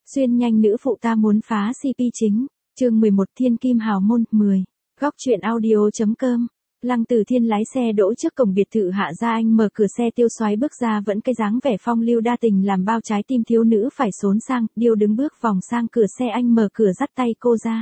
Xuyên nhanh nữ phụ ta muốn phá CP chính. Chương 11 Thiên Kim Hào Môn 10. Góc truyện audio.com. Lăng Tử Thiên lái xe đỗ trước cổng biệt thự Hạ Gia Anh, mở cửa xe tiêu xoái bước ra, vẫn cái dáng vẻ phong lưu đa tình làm bao trái tim thiếu nữ phải xốn sang. Điêu đứng bước vòng sang cửa xe, anh mở cửa dắt tay cô ra.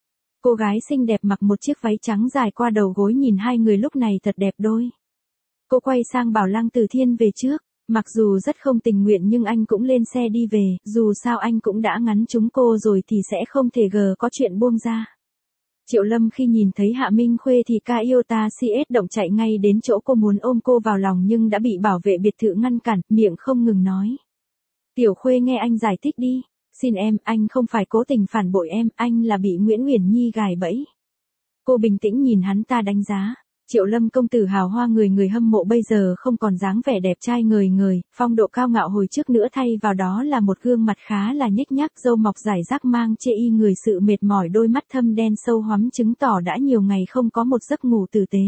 Cô gái xinh đẹp mặc một chiếc váy trắng dài qua đầu gối, nhìn hai người lúc này thật đẹp đôi. Cô quay sang bảo Lăng Tử Thiên về trước. Mặc dù rất không tình nguyện nhưng anh cũng lên xe đi về, dù sao anh cũng đã ngắn chúng cô rồi thì sẽ không thể có chuyện buông ra. Triệu Lâm khi nhìn thấy Hạ Minh Khuê thì Toyota CS động chạy ngay đến chỗ cô, muốn ôm cô vào lòng nhưng đã bị bảo vệ biệt thự ngăn cản, miệng không ngừng nói. Tiểu Khuê nghe anh giải thích đi, xin em, anh không phải cố tình phản bội em, anh là bị Nguyễn Uyển Nhi gài bẫy. Cô bình tĩnh nhìn hắn ta đánh giá. Triệu Lâm công tử hào hoa, người hâm mộ bây giờ không còn dáng vẻ đẹp trai ngời ngời, phong độ cao ngạo hồi trước nữa, thay vào đó là một gương mặt khá là nhếch nhác, râu mọc rải rác mang chê y người, sự mệt mỏi, đôi mắt thâm đen sâu hoắm chứng tỏ đã nhiều ngày không có một giấc ngủ tử tế.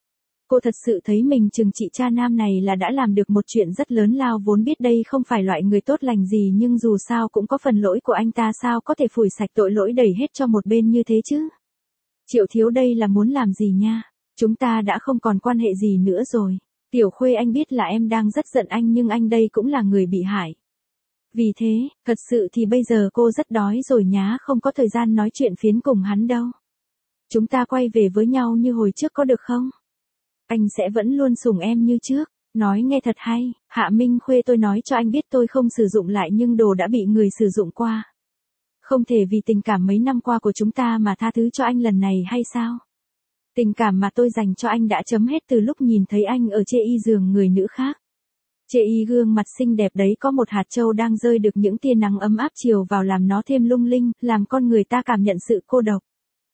Cô thật sự thấy mình trừng trị cha nam này là đã làm được một chuyện rất lớn lao, vốn biết đây không phải loại người tốt lành gì nhưng dù sao cũng có phần lỗi của anh ta, sao có thể phủi sạch tội lỗi đẩy hết cho một bên như thế chứ. Triệu thiếu đây là muốn làm gì nha? Chúng ta đã không còn quan hệ gì nữa rồi. Tiểu Khuê, anh biết là em đang rất giận anh nhưng anh đây cũng là người bị hại. Vì thế, thật sự thì bây giờ cô rất đói rồi nhá, không có thời gian nói chuyện phiếm cùng hắn đâu. Chúng ta quay về với nhau như hồi trước có được không? Anh sẽ vẫn luôn sủng em như trước. Nói nghe thật hay, Hạ Minh Khuê, tôi nói cho anh biết tôi không sử dụng lại nhưng đồ đã bị người sử dụng qua. Không thể vì tình cảm mấy năm qua của chúng ta mà tha thứ cho anh lần này hay sao? Tình cảm mà tôi dành cho anh đã chấm hết từ lúc nhìn thấy anh ở chê y giường người nữ khác. Chê y gương mặt xinh đẹp đấy có một hạt châu đang rơi được những tia nắng ấm áp chiều vào làm nó thêm lung linh, làm con người ta cảm nhận sự cô độc.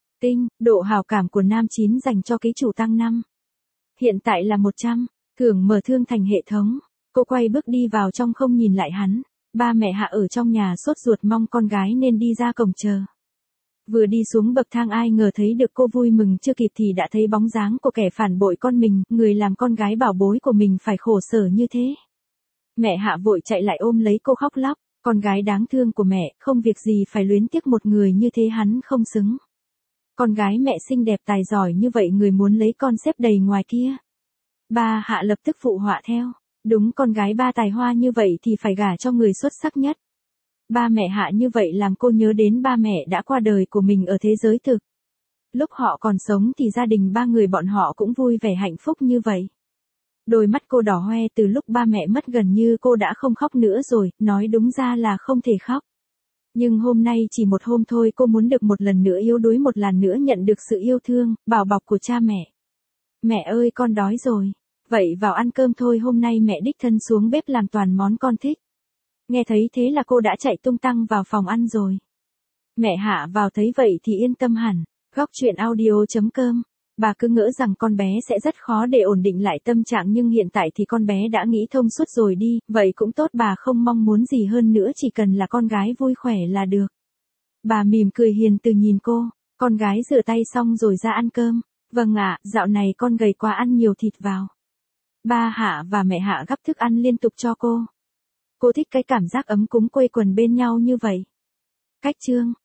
Độ hảo cảm của nam 9 dành cho ký chủ tăng 5. Hiện tại là 100, thưởng mở thương thành hệ thống. Cô quay bước đi vào trong không nhìn lại hắn. Ba mẹ Hạ ở trong nhà sốt ruột mong con gái nên đi ra cổng chờ. Vừa đi xuống bậc thang ai ngờ thấy được cô, vui mừng chưa kịp thì đã thấy bóng dáng của kẻ phản bội con mình, người làm con gái bảo bối của mình phải khổ sở như thế. Mẹ Hạ vội chạy lại ôm lấy cô khóc lóc, con gái đáng thương của mẹ, không việc gì phải luyến tiếc một người như thế, hắn không xứng. Con gái mẹ xinh đẹp tài giỏi như vậy, người muốn lấy con xếp đầy ngoài kia. Ba Hạ lập tức phụ họa theo, đúng, con gái ba tài hoa như vậy thì phải gả cho người xuất sắc nhất. Ba mẹ Hạ như vậy làm cô nhớ đến ba mẹ đã qua đời của mình ở thế giới thực. Lúc họ còn sống thì gia đình ba người bọn họ cũng vui vẻ hạnh phúc như vậy. Đôi mắt cô đỏ hoe, từ lúc ba mẹ mất gần như cô đã không khóc nữa rồi, nói đúng ra là không thể khóc. Nhưng hôm nay chỉ một hôm thôi, cô muốn được một lần nữa yếu đuối, một lần nữa nhận được sự yêu thương, bảo bọc của cha mẹ. Mẹ ơi, con đói rồi. Vậy vào ăn cơm thôi, hôm nay mẹ đích thân xuống bếp làm toàn món con thích. Nghe thấy thế là cô đã chạy tung tăng vào phòng ăn rồi. Mẹ Hạ vào thấy vậy thì yên tâm hẳn. Góc truyện audio.com. Bà cứ ngỡ rằng con bé sẽ rất khó để ổn định lại tâm trạng nhưng hiện tại thì con bé đã nghĩ thông suốt rồi đi, vậy cũng tốt, bà không mong muốn gì hơn nữa, chỉ cần là con gái vui khỏe là được. Bà mỉm cười hiền từ nhìn cô, con gái rửa tay xong rồi ra ăn cơm. Vâng ạ, dạo này con gầy quá, ăn nhiều thịt vào. Ba Hạ và mẹ Hạ gắp thức ăn liên tục cho cô. Cô thích cái cảm giác ấm cúng quây quần bên nhau như vậy. Cách chương